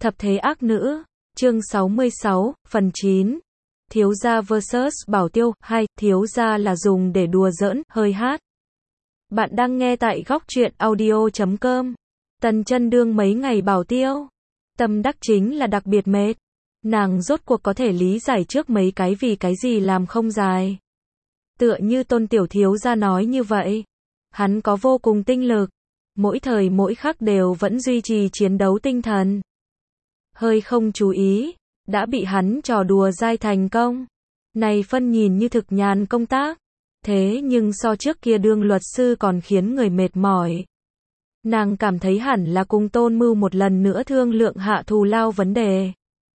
Thập thế ác nữ, chương 66, phần 9. Thiếu gia vs Bảo Tiêu, 2, thiếu gia là dùng để đùa giỡn, hơi hát. Bạn đang nghe tại góc truyện audio.com. Tần Chân đương mấy ngày Bảo Tiêu. Tâm đắc chính là đặc biệt mệt. Nàng rốt cuộc có thể lý giải trước mấy cái vì cái gì làm không dài. Tựa như Tôn tiểu thiếu gia nói như vậy. Hắn có vô cùng tinh lực. Mỗi thời mỗi khắc đều vẫn duy trì chiến đấu tinh thần. Hơi không chú ý, đã bị hắn trò đùa dai thành công. Này phân nhìn như thực nhàn công tác, thế nhưng so trước kia đương luật sư còn khiến người mệt mỏi. Nàng cảm thấy hẳn là cùng Tôn Mưu một lần nữa thương lượng hạ thù lao vấn đề.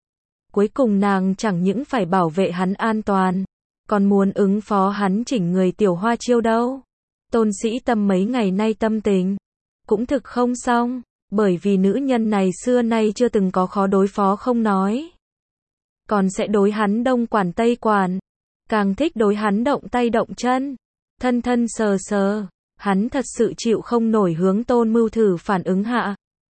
Cuối cùng nàng chẳng những phải bảo vệ hắn an toàn, còn muốn ứng phó hắn chỉnh người tiểu hoa chiêu đâu. Tôn Sĩ Tâm mấy ngày nay tâm tình cũng thực không xong, bởi vì nữ nhân này xưa nay chưa từng có khó đối phó không nói, còn sẽ đối hắn đông quản tây quản, càng thích đối hắn động tay động chân, thân thân sờ sờ. Hắn thật sự chịu không nổi hướng Tôn Mưu thử phản ứng hạ.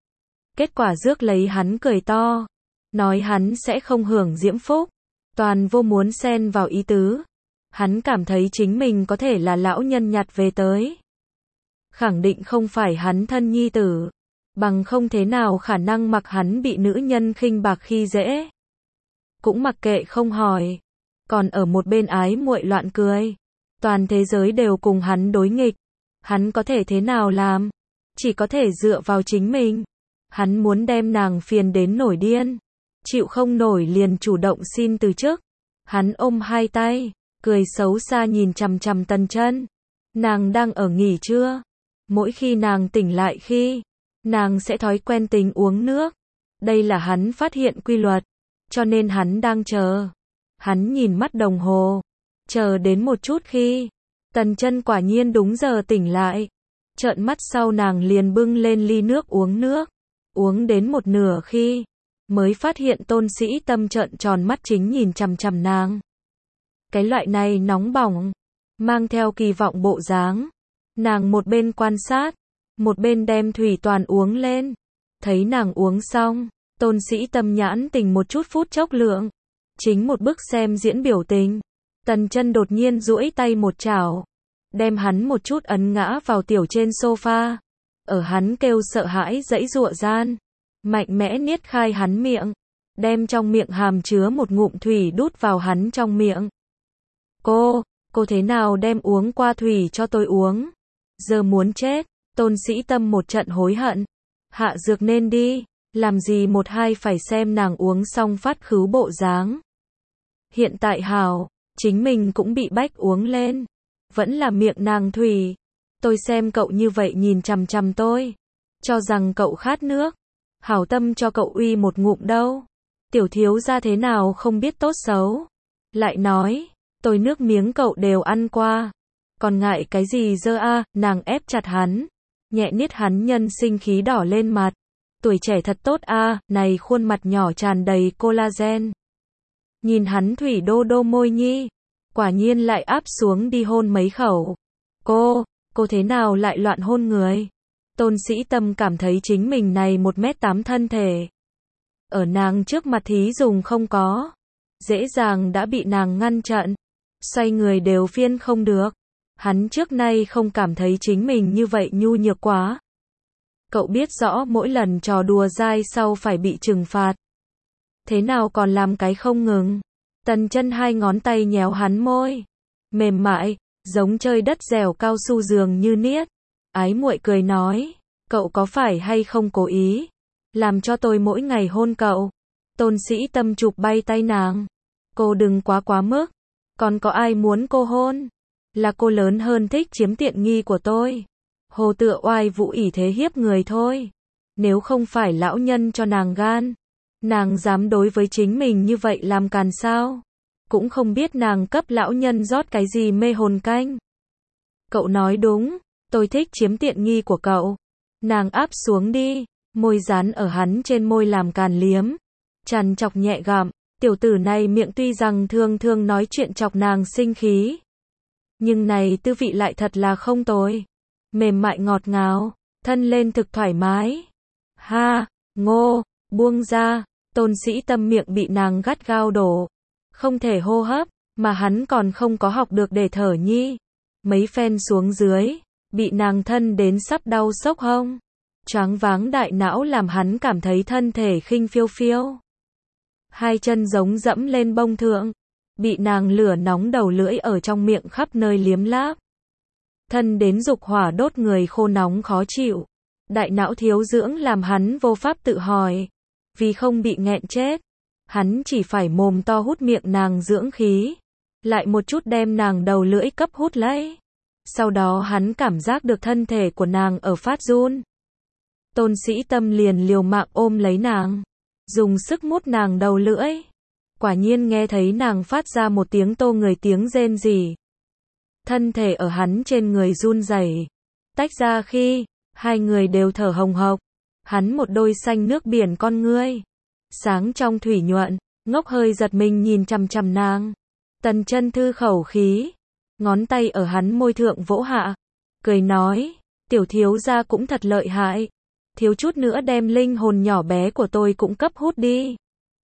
Kết quả rước lấy hắn cười to, nói hắn sẽ không hưởng diễm phúc, toàn vô muốn xen vào ý tứ. Hắn cảm thấy chính mình có thể là lão nhân nhặt về tới, khẳng định không phải hắn thân nhi tử, bằng không thế nào khả năng mặc hắn bị nữ nhân khinh bạc khi dễ. Cũng mặc kệ không hỏi, còn ở một bên ái muội loạn cười. Toàn thế giới đều cùng hắn đối nghịch, hắn có thể thế nào làm? Chỉ có thể dựa vào chính mình. Hắn muốn đem nàng phiền đến nổi điên, chịu không nổi liền chủ động xin từ chức. Hắn ôm hai tay, cười xấu xa nhìn chằm chằm Tần Chân. Nàng đang ở nghỉ trưa. Mỗi khi nàng tỉnh lại khi, nàng sẽ thói quen tính uống nước. Đây là hắn phát hiện quy luật, cho nên hắn đang chờ. Hắn nhìn mắt đồng hồ, chờ đến một chút khi, Tần Chân quả nhiên đúng giờ tỉnh lại. Trợn mắt sau nàng liền bưng lên ly nước uống nước. Uống đến một nửa khi, mới phát hiện Tôn Sĩ Tâm trợn tròn mắt chính nhìn chằm chằm nàng. Cái loại này nóng bỏng, mang theo kỳ vọng bộ dáng. Nàng một bên quan sát, một bên đem thủy toàn uống lên. Thấy nàng uống xong, Tôn Sĩ Tâm nhãn tình một chút phút chốc lượng. Chính một bức xem diễn biểu tình. Tần Chân đột nhiên duỗi tay một chảo, đem hắn một chút ấn ngã vào tiểu trên sofa. Ở hắn kêu sợ hãi giãy giụa gian, mạnh mẽ niết khai hắn miệng, đem trong miệng hàm chứa một ngụm thủy đút vào hắn trong miệng. Cô thế nào đem uống qua thủy cho tôi uống? Giờ muốn chết. Tôn Sĩ Tâm một trận hối hận. Hạ dược nên đi, làm gì một hai phải xem nàng uống xong phát khứu bộ dáng. Hiện tại hảo, chính mình cũng bị bách uống lên. Vẫn là miệng nàng thủy. Tôi xem cậu như vậy nhìn chằm chằm tôi, cho rằng cậu khát nước, hảo tâm cho cậu uy một ngụm đâu. Tiểu thiếu gia thế nào không biết tốt xấu. Lại nói, tôi nước miếng cậu đều ăn qua, còn ngại cái gì dơ a? Nàng ép chặt hắn, nhẹ niết hắn nhân sinh khí đỏ lên mặt. Tuổi trẻ thật tốt a, này khuôn mặt nhỏ tràn đầy collagen. Nhìn hắn thủy đô đô môi nhi, quả nhiên lại áp xuống đi hôn mấy khẩu. Cô thế nào lại loạn hôn người? Tôn Sĩ Tâm cảm thấy chính mình này 1m8 thân thể, ở nàng trước mặt thí dùng không có, dễ dàng đã bị nàng ngăn chặn, xoay người đều phiên không được. Hắn trước nay không cảm thấy chính mình như vậy nhu nhược quá. Cậu biết rõ mỗi lần trò đùa dai sau phải bị trừng phạt, thế nào còn làm cái không ngừng. Tần Chân hai ngón tay nhéo hắn môi, mềm mại, giống chơi đất dẻo cao su dường như niết. Ái muội cười nói, cậu có phải hay không cố ý làm cho tôi mỗi ngày hôn cậu? Tôn Sĩ Tâm chụp bay tay nàng, cô đừng quá mức, còn có ai muốn cô hôn? Là cô lớn hơn thích chiếm tiện nghi của tôi, hồ tựa oai vũ ỷ thế hiếp người thôi. Nếu không phải lão nhân cho nàng gan, nàng dám đối với chính mình như vậy làm càn sao? Cũng không biết nàng cấp lão nhân rót cái gì mê hồn canh. Cậu nói đúng, tôi thích chiếm tiện nghi của cậu. Nàng áp xuống đi, môi dán ở hắn trên môi làm càn liếm, trằn chọc nhẹ gặm. Tiểu tử này miệng tuy rằng thường nói chuyện chọc nàng sinh khí, nhưng này tư vị lại thật là không tồi. Mềm mại ngọt ngào, thân lên thực thoải mái. Ha, ngô, Buông ra, Tôn Sĩ Tâm miệng bị nàng gắt gao đổ. Không thể hô hấp, mà hắn còn không có học được để thở nhi. Mấy phen xuống dưới, bị nàng thân đến sắp đau sốc hông. Choáng váng đại não làm hắn cảm thấy thân thể khinh phiêu phiêu. Hai chân giống dẫm lên bông thượng, bị nàng lửa nóng đầu lưỡi ở trong miệng khắp nơi liếm láp. Thân đến dục hỏa đốt người khô nóng khó chịu. Đại não thiếu dưỡng làm hắn vô pháp tự hỏi. Vì không bị nghẹn chết, hắn chỉ phải mồm to hút miệng nàng dưỡng khí. Lại một chút đem nàng đầu lưỡi cấp hút lấy. Sau đó hắn cảm giác được thân thể của nàng ở phát run. Tôn Sĩ Tâm liền liều mạng ôm lấy nàng, dùng sức mút nàng đầu lưỡi. Quả nhiên nghe thấy nàng phát ra một tiếng tô người tiếng rên rỉ. Thân thể ở hắn trên người run rẩy. Tách ra khi, hai người đều thở hồng hộc. Hắn một đôi xanh nước biển con ngươi. Sáng trong thủy nhuận, ngốc hơi giật mình nhìn chằm chằm nàng. Tần Chân thư khẩu khí, ngón tay ở hắn môi thượng vỗ hạ, cười nói, tiểu thiếu gia cũng thật lợi hại, thiếu chút nữa đem linh hồn nhỏ bé của tôi cũng cấp hút đi.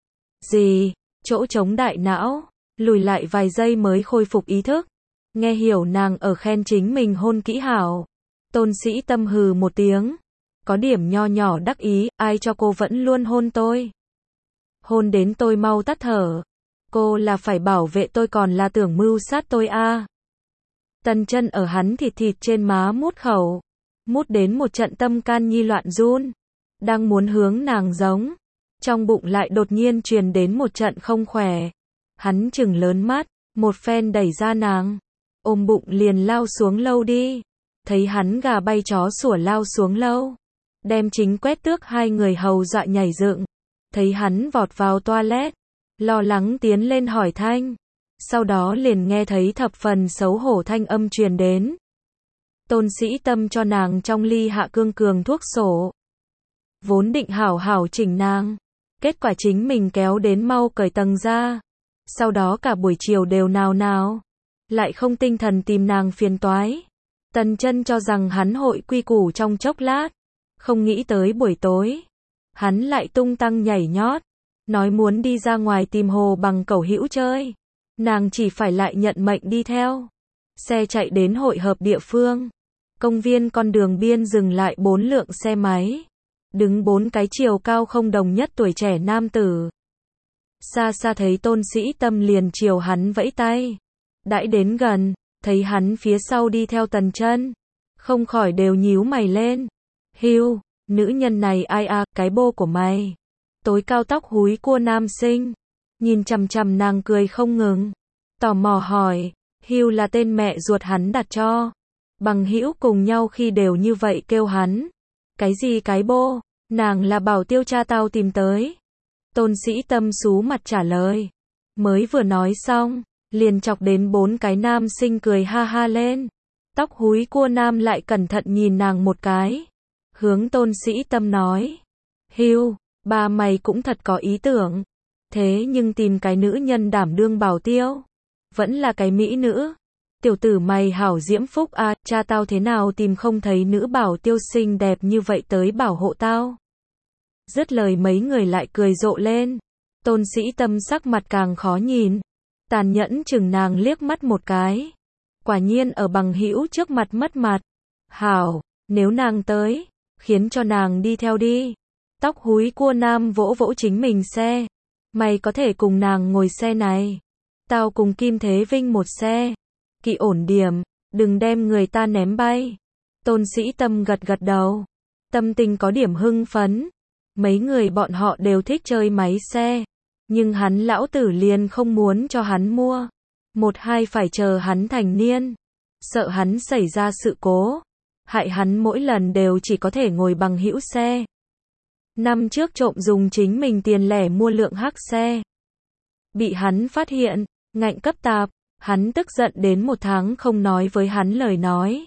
Gì? Chỗ trống đại não, lùi lại vài giây mới khôi phục ý thức, nghe hiểu nàng ở khen chính mình hôn kỹ hảo. Tôn Sĩ Tâm hừ một tiếng, có điểm nho nhỏ đắc ý, ai cho cô vẫn luôn hôn tôi? Hôn đến tôi mau tắt thở. Cô là phải bảo vệ tôi còn là tưởng mưu sát tôi à? Tần Chân ở hắn thịt thịt trên má mút khẩu, mút đến một trận tâm can nhi loạn run, đang muốn hướng nàng giống, trong bụng lại đột nhiên truyền đến một trận không khỏe. Hắn trừng lớn mắt, một phen đẩy ra nàng, ôm bụng liền lao xuống lâu đi. Thấy hắn gà bay chó sủa lao xuống lâu, đem chính quét tước hai người hầu dọa nhảy dựng. Thấy hắn vọt vào toilet, lo lắng tiến lên hỏi thanh. Sau đó liền nghe thấy thập phần xấu hổ thanh âm truyền đến. Tôn Sĩ Tâm cho nàng trong ly hạ cương cường thuốc sổ. Vốn định hảo hảo chỉnh nàng, kết quả chính mình kéo đến mau cởi tầng ra. Sau đó cả buổi chiều đều nào, lại không tinh thần tìm nàng phiền toái. Tần Chân cho rằng hắn hội quy củ trong chốc lát, không nghĩ tới buổi tối, hắn lại tung tăng nhảy nhót, nói muốn đi ra ngoài tìm Hồ Bằng Cẩu hữu chơi. Nàng chỉ phải lại nhận mệnh đi theo. Xe chạy đến hội hợp địa phương. Công viên con đường biên dừng lại 4 lượng xe máy. Đứng 4 cái chiều cao không đồng nhất tuổi trẻ nam tử. Xa xa thấy Tôn Sĩ Tâm liền chiều hắn vẫy tay. Đãi đến gần, thấy hắn phía sau đi theo Tần Chân, không khỏi đều nhíu mày lên. Hưu, nữ nhân này ai à, cái bô của mày. Tối cao tóc húi cua nam sinh, nhìn chằm chằm nàng cười không ngừng, tò mò hỏi, Hưu là tên mẹ ruột hắn đặt cho. Bằng hữu cùng nhau khi đều như vậy kêu hắn. Cái gì cái bô, nàng là bảo tiêu cha tao tìm tới. Tôn Sĩ Tâm sú mặt trả lời. Mới vừa nói xong, liền chọc đến 4 cái nam sinh cười ha ha lên. Tóc húi cua nam lại cẩn thận nhìn nàng một cái. Hướng Tôn Sĩ Tâm nói, Hưu, ba mày cũng thật có ý tưởng. Thế nhưng tìm cái nữ nhân đảm đương bảo tiêu, vẫn là cái mỹ nữ. Tiểu tử mày hảo diễm phúc à, cha tao thế nào tìm không thấy nữ bảo tiêu xinh đẹp như vậy tới bảo hộ tao. Dứt lời mấy người lại cười rộ lên. Tôn Sĩ Tâm sắc mặt càng khó nhìn, tàn nhẫn chừng nàng liếc mắt một cái. Quả nhiên ở bằng hữu trước mặt mất mặt. Hảo, nếu nàng tới, khiến cho nàng đi theo đi. Tóc húi cua nam vỗ vỗ chính mình xe. Mày có thể cùng nàng ngồi xe này. Tao cùng Kim Thế Vinh một xe. Kỵ ổn điểm, đừng đem người ta ném bay. Tôn Sĩ Tâm gật gật đầu. Tâm tình có điểm hưng phấn. Mấy người bọn họ đều thích chơi máy xe. Nhưng hắn lão tử liền không muốn cho hắn mua. Một hai phải chờ hắn thành niên. Sợ hắn xảy ra sự cố. Hại hắn mỗi lần đều chỉ có thể ngồi bằng hữu xe. Năm trước trộm dùng chính mình tiền lẻ mua lượng hắc xe. Bị hắn phát hiện, ngạnh cấp tạp, hắn tức giận đến 1 tháng không nói với hắn lời nói.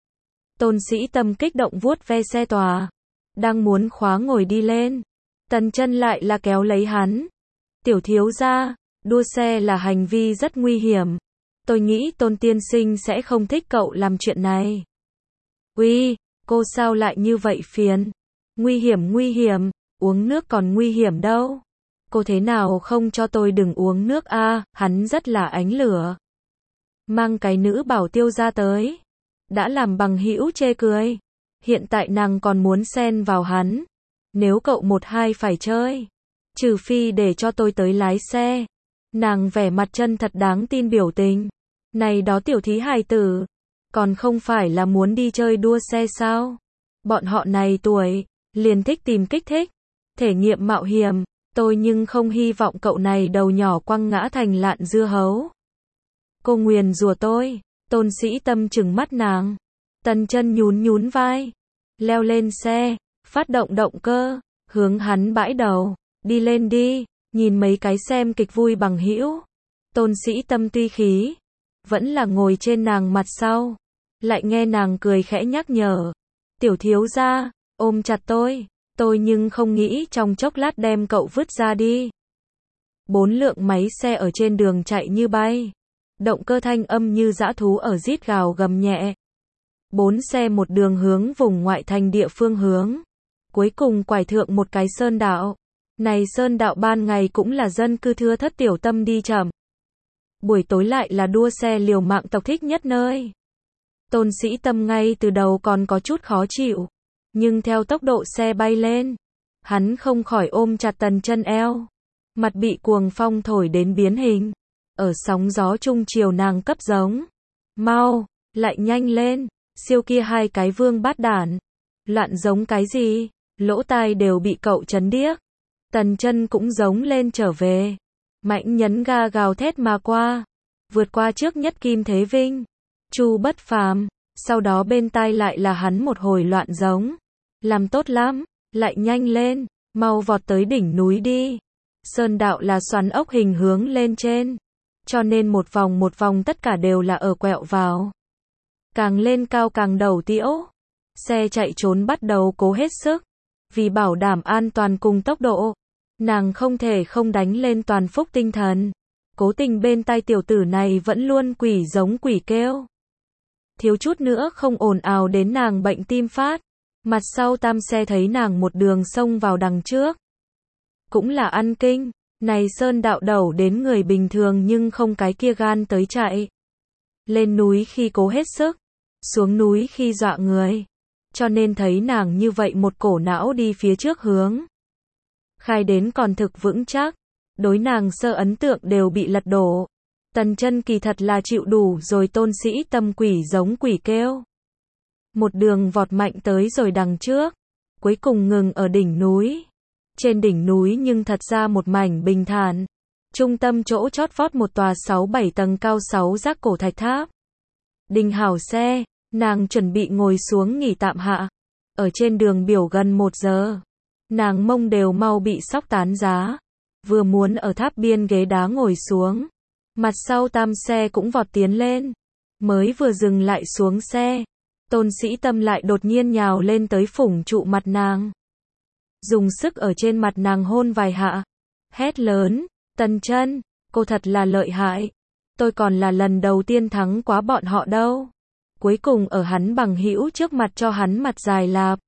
Tôn Sĩ Tâm kích động vuốt ve xe tòa, đang muốn khóa ngồi đi lên. Tần Chân lại là kéo lấy hắn. Tiểu thiếu gia, đua xe là hành vi rất nguy hiểm. Tôi nghĩ Tôn tiên sinh sẽ không thích cậu làm chuyện này. Uy, cô sao lại như vậy phiền? Nguy hiểm, uống nước còn nguy hiểm đâu. Cô thế nào không cho tôi đừng uống nước a? Hắn rất là ánh lửa. Mang cái nữ bảo tiêu ra tới. Đã làm bằng hữu chê cười. Hiện tại nàng còn muốn xen vào hắn. Nếu cậu một hai phải chơi, trừ phi để cho tôi tới lái xe. Nàng vẻ mặt chân thật đáng tin biểu tình. Này đó tiểu thí hài tử, còn không phải là muốn đi chơi đua xe sao? Bọn họ này tuổi, liền thích tìm kích thích, thể nghiệm mạo hiểm. Tôi nhưng không hy vọng cậu này đầu nhỏ quăng ngã thành lạn dưa hấu. Cô nguyền rủa tôi. Tôn Sĩ Tâm trừng mắt nàng. Tần Chân nhún nhún vai, leo lên xe, phát động động cơ, hướng hắn bãi đầu, đi lên đi, nhìn mấy cái xem kịch vui bằng hữu. Tôn Sĩ Tâm tuy khí, vẫn là ngồi trên nàng mặt sau, lại nghe nàng cười khẽ nhắc nhở. Tiểu thiếu gia, ôm chặt tôi nhưng không nghĩ trong chốc lát đem cậu vứt ra đi. 4 lượng máy xe ở trên đường chạy như bay. Động cơ thanh âm như dã thú ở rít gào gầm nhẹ. 4 xe một đường hướng vùng ngoại thành địa phương hướng. Cuối cùng quải thượng một cái sơn đạo. Này sơn đạo ban ngày cũng là dân cư thưa thất tiểu tâm đi chậm. Buổi tối lại là đua xe liều mạng tộc thích nhất nơi. Tôn Sĩ Tâm ngay từ đầu còn có chút khó chịu. Nhưng theo tốc độ xe bay lên, hắn không khỏi ôm chặt Tần Chân eo. Mặt bị cuồng phong thổi đến biến hình. Ở sóng gió trung chiều nàng cấp giống. Mau, lại nhanh lên, siêu kia hai cái vương bát đản. Loạn giống cái gì, lỗ tai đều bị cậu chấn điếc. Tần Chân cũng giống lên trở về. Mạnh nhấn ga gào thét mà qua. Vượt qua trước nhất Kim Thế Vinh, Chu Bất Phàm, sau đó bên tai lại là hắn một hồi loạn giống. Làm tốt lắm, lại nhanh lên, mau vọt tới đỉnh núi đi. Sơn đạo là xoắn ốc hình hướng lên trên, cho nên một vòng tất cả đều là ở quẹo vào. Càng lên cao càng đầu tiễu. Xe chạy trốn bắt đầu cố hết sức. Vì bảo đảm an toàn cùng tốc độ, nàng không thể không đánh lên toàn phúc tinh thần. Cố tình bên tai tiểu tử này vẫn luôn quỷ giống quỷ kêu. Thiếu chút nữa không ồn ào đến nàng bệnh tim phát. Mặt sau tam xe thấy nàng một đường xông vào đằng trước. Cũng là ăn kinh. Này sơn đạo đầu đến người bình thường nhưng không cái kia gan tới chạy. Lên núi khi cố hết sức, xuống núi khi dọa người. Cho nên thấy nàng như vậy một cổ não đi phía trước hướng. Khai đến còn thực vững chắc. Đối nàng sơ ấn tượng đều bị lật đổ. Tần Chân kỳ thật là chịu đủ rồi. Tôn Sĩ Tâm quỷ giống quỷ kêu. Một đường vọt mạnh tới rồi đằng trước. Cuối cùng ngừng ở đỉnh núi. Trên đỉnh núi nhưng thật ra một mảnh bình thản. Trung tâm chỗ chót vót một tòa 6-7 tầng cao 6 giác cổ thạch tháp. Đình hảo xe, nàng chuẩn bị ngồi xuống nghỉ tạm hạ. Ở trên đường biểu gần 1 giờ. Nàng mông đều mau bị sóc tán giá. Vừa muốn ở tháp biên ghế đá ngồi xuống. Mặt sau tam xe cũng vọt tiến lên. Mới vừa dừng lại xuống xe. Tôn Sĩ Tâm lại đột nhiên nhào lên tới phủng trụ mặt nàng. Dùng sức ở trên mặt nàng hôn vài hạ. Hét lớn, Tần Chân, cô thật là lợi hại. Tôi còn là lần đầu tiên thắng quá bọn họ đâu. Cuối cùng ở hắn bằng hữu trước mặt cho hắn mặt dài lạp.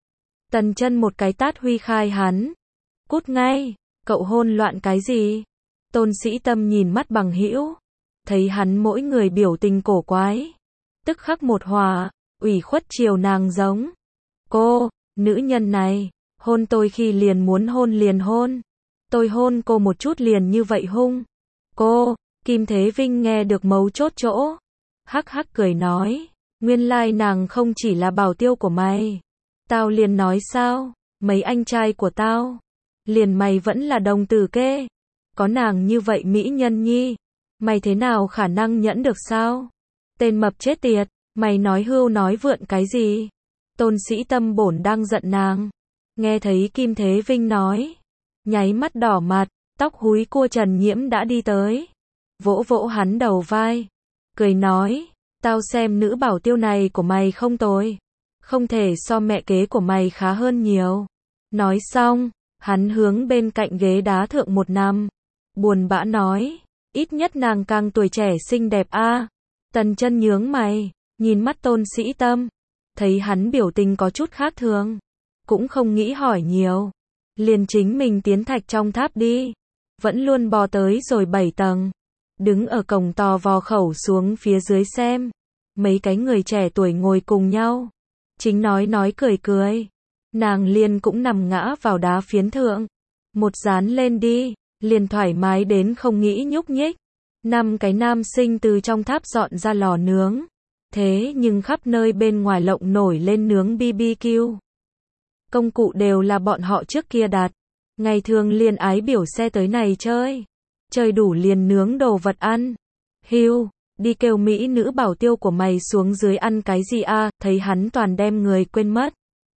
Tần Chân một cái tát huy khai hắn. Cút ngay, cậu hôn loạn cái gì? Tôn Sĩ Tâm nhìn mắt bằng hữu. Thấy hắn mỗi người biểu tình cổ quái. Tức khắc một hòa, ủy khuất chiều nàng giống. Cô, nữ nhân này. Hôn tôi khi liền muốn hôn liền hôn. Tôi hôn cô một chút liền như vậy hung. Cô, Kim Thế Vinh nghe được mấu chốt chỗ. Hắc hắc cười nói. Nguyên lai nàng không chỉ là bảo tiêu của mày. Tao liền nói sao, mấy anh trai của tao. Liền mày vẫn là đồng tử kê. Có nàng như vậy mỹ nhân nhi. Mày thế nào khả năng nhẫn được sao? Tên mập chết tiệt, mày nói hưu nói vượn cái gì? Tôn Sĩ Tâm bổn đang giận nàng. Nghe thấy Kim Thế Vinh nói, nháy mắt đỏ mặt, tóc húi cua Trần Nhiễm đã đi tới, vỗ vỗ hắn đầu vai, cười nói, tao xem nữ bảo tiêu này của mày không tồi, không thể so mẹ kế của mày khá hơn nhiều. Nói xong, hắn hướng bên cạnh ghế đá thượng một nằm, buồn bã nói, ít nhất nàng càng tuổi trẻ xinh đẹp a. Tần Chân nhướng mày, nhìn mắt Tôn Sĩ Tâm, thấy hắn biểu tình có chút khác thường. Cũng không nghĩ hỏi nhiều. liền chính mình tiến thạch trong tháp đi. Vẫn luôn bò tới rồi 7 tầng. Đứng ở cổng tò vò khẩu xuống phía dưới xem. Mấy cái người trẻ tuổi ngồi cùng nhau. Chính nói cười cười. Nàng liền cũng nằm ngã vào đá phiến thượng. Một dán lên đi, liền thoải mái đến không nghĩ nhúc nhích. 5 cái nam sinh từ trong tháp dọn ra lò nướng. Thế nhưng khắp nơi bên ngoài lộng nổi lên nướng BBQ. Công cụ đều là bọn họ trước kia đặt. Ngày thường liền ái biểu xe tới này chơi. Chơi đủ liền nướng đồ vật ăn. Hưu, đi kêu mỹ nữ bảo tiêu của mày xuống dưới ăn cái gì a? Thấy hắn toàn đem người quên mất.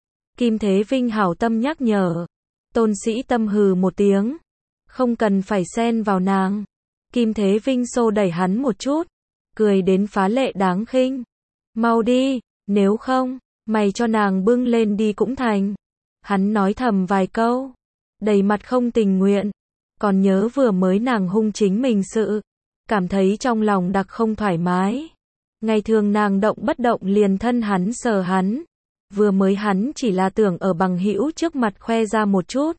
Kim Thế Vinh hảo tâm nhắc nhở. Tôn Sĩ Tâm hừ một tiếng. Không cần phải xen vào nàng. Kim Thế Vinh xô đẩy hắn một chút. Cười đến phá lệ đáng khinh. Mau đi, nếu không, mày cho nàng bưng lên đi cũng thành. Hắn nói thầm vài câu. Đầy mặt không tình nguyện. Còn nhớ vừa mới nàng hung chính mình sự. Cảm thấy trong lòng đặc không thoải mái. Ngày thường nàng động bất động liền thân hắn sờ hắn. Vừa mới hắn chỉ là tưởng ở bằng hữu trước mặt khoe ra một chút.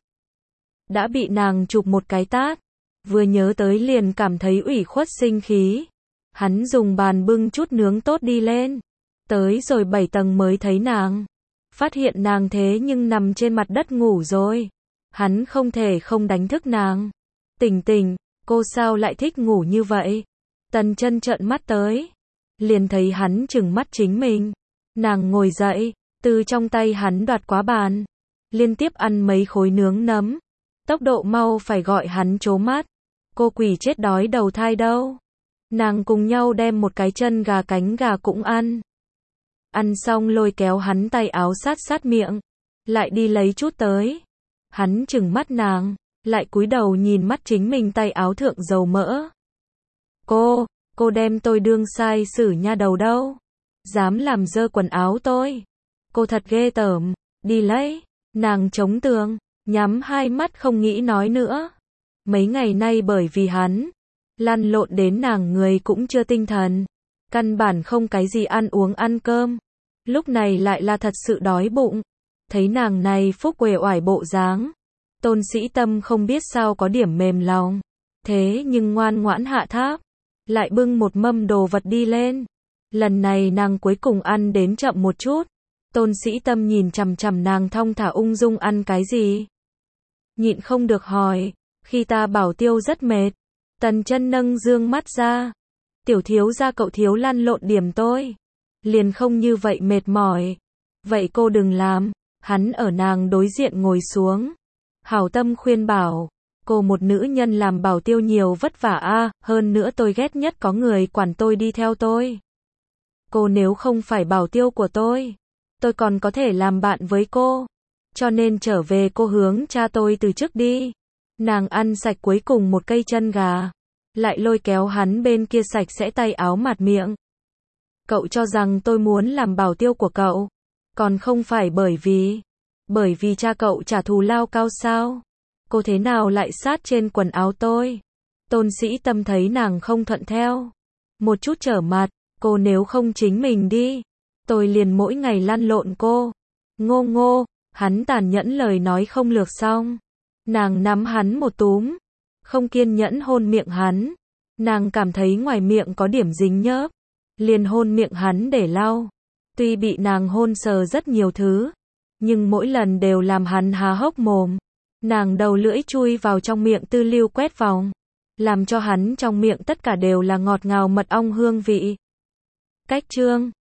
Đã bị nàng chụp một cái tát. Vừa nhớ tới liền cảm thấy ủy khuất sinh khí. Hắn dùng bàn bưng chút nướng tốt đi lên. Tới rồi 7 tầng mới thấy nàng. Phát hiện nàng thế nhưng nằm trên mặt đất ngủ rồi. Hắn không thể không đánh thức nàng. Tỉnh, cô sao lại thích ngủ như vậy? Tần Chân trợn mắt tới. Liền thấy hắn trừng mắt chính mình. Nàng ngồi dậy, từ trong tay hắn đoạt quá bàn. Liên tiếp ăn mấy khối nướng nấm. Tốc độ mau phải gọi hắn trố mắt. Cô quỷ chết đói đầu thai đâu. Nàng cùng nhau đem một cái chân gà cánh gà cũng ăn. Ăn xong lôi kéo hắn tay áo sát miệng. Lại đi lấy chút tới. Hắn trừng mắt nàng. Lại cúi đầu nhìn mắt chính mình tay áo thượng dầu mỡ. Cô đem tôi đương sai xử nha đầu đâu. Dám làm dơ quần áo tôi. Cô thật ghê tởm. Đi lấy. Nàng chống tường. Nhắm hai mắt không nghĩ nói nữa. Mấy ngày nay bởi vì hắn. Lăn lộn đến nàng người cũng chưa tinh thần. Căn bản không cái gì ăn uống ăn cơm. Lúc này lại là thật sự đói bụng. Thấy nàng này phúc uể oải bộ dáng. Tôn Sĩ Tâm không biết sao có điểm mềm lòng. Thế nhưng ngoan ngoãn hạ tháp. Lại bưng một mâm đồ vật đi lên. Lần này nàng cuối cùng ăn đến chậm một chút. Tôn Sĩ Tâm nhìn chằm chằm nàng thong thả ung dung ăn cái gì. Nhịn không được hỏi. Khi ta bảo tiêu rất mệt. Tần Chân nâng dương mắt ra. Tiểu thiếu gia cậu thiếu lăn lộn điểm tôi. Liền không như vậy mệt mỏi. Vậy cô đừng làm. Hắn ở nàng đối diện ngồi xuống. Hảo tâm khuyên bảo. Cô một nữ nhân làm bảo tiêu nhiều vất vả a, hơn nữa tôi ghét nhất có người quản tôi đi theo tôi. Cô nếu không phải bảo tiêu của tôi còn có thể làm bạn với cô. Cho nên trở về cô hướng cha tôi từ trước đi. Nàng ăn sạch cuối cùng một cây chân gà. Lại lôi kéo hắn bên kia sạch sẽ tay áo mặt miệng. Cậu cho rằng tôi muốn làm bảo tiêu của cậu. Còn không phải bởi vì cha cậu trả thù lao cao sao? Cô thế nào lại sát trên quần áo tôi? Tôn Sĩ Tâm thấy nàng không thuận theo. Một chút trở mặt, cô nếu không chính mình đi. Tôi liền mỗi ngày lăn lộn cô. Ngô, hắn tàn nhẫn lời nói không lược xong. Nàng nắm hắn một túm. Không kiên nhẫn hôn miệng hắn. Nàng cảm thấy ngoài miệng có điểm dính nhớp. Liền hôn miệng hắn để lau. Tuy bị nàng hôn sờ rất nhiều thứ. Nhưng mỗi lần đều làm hắn há hốc mồm. Nàng đầu lưỡi chui vào trong miệng tư lưu quét vòng. Làm cho hắn trong miệng tất cả đều là ngọt ngào mật ong hương vị. Cách chương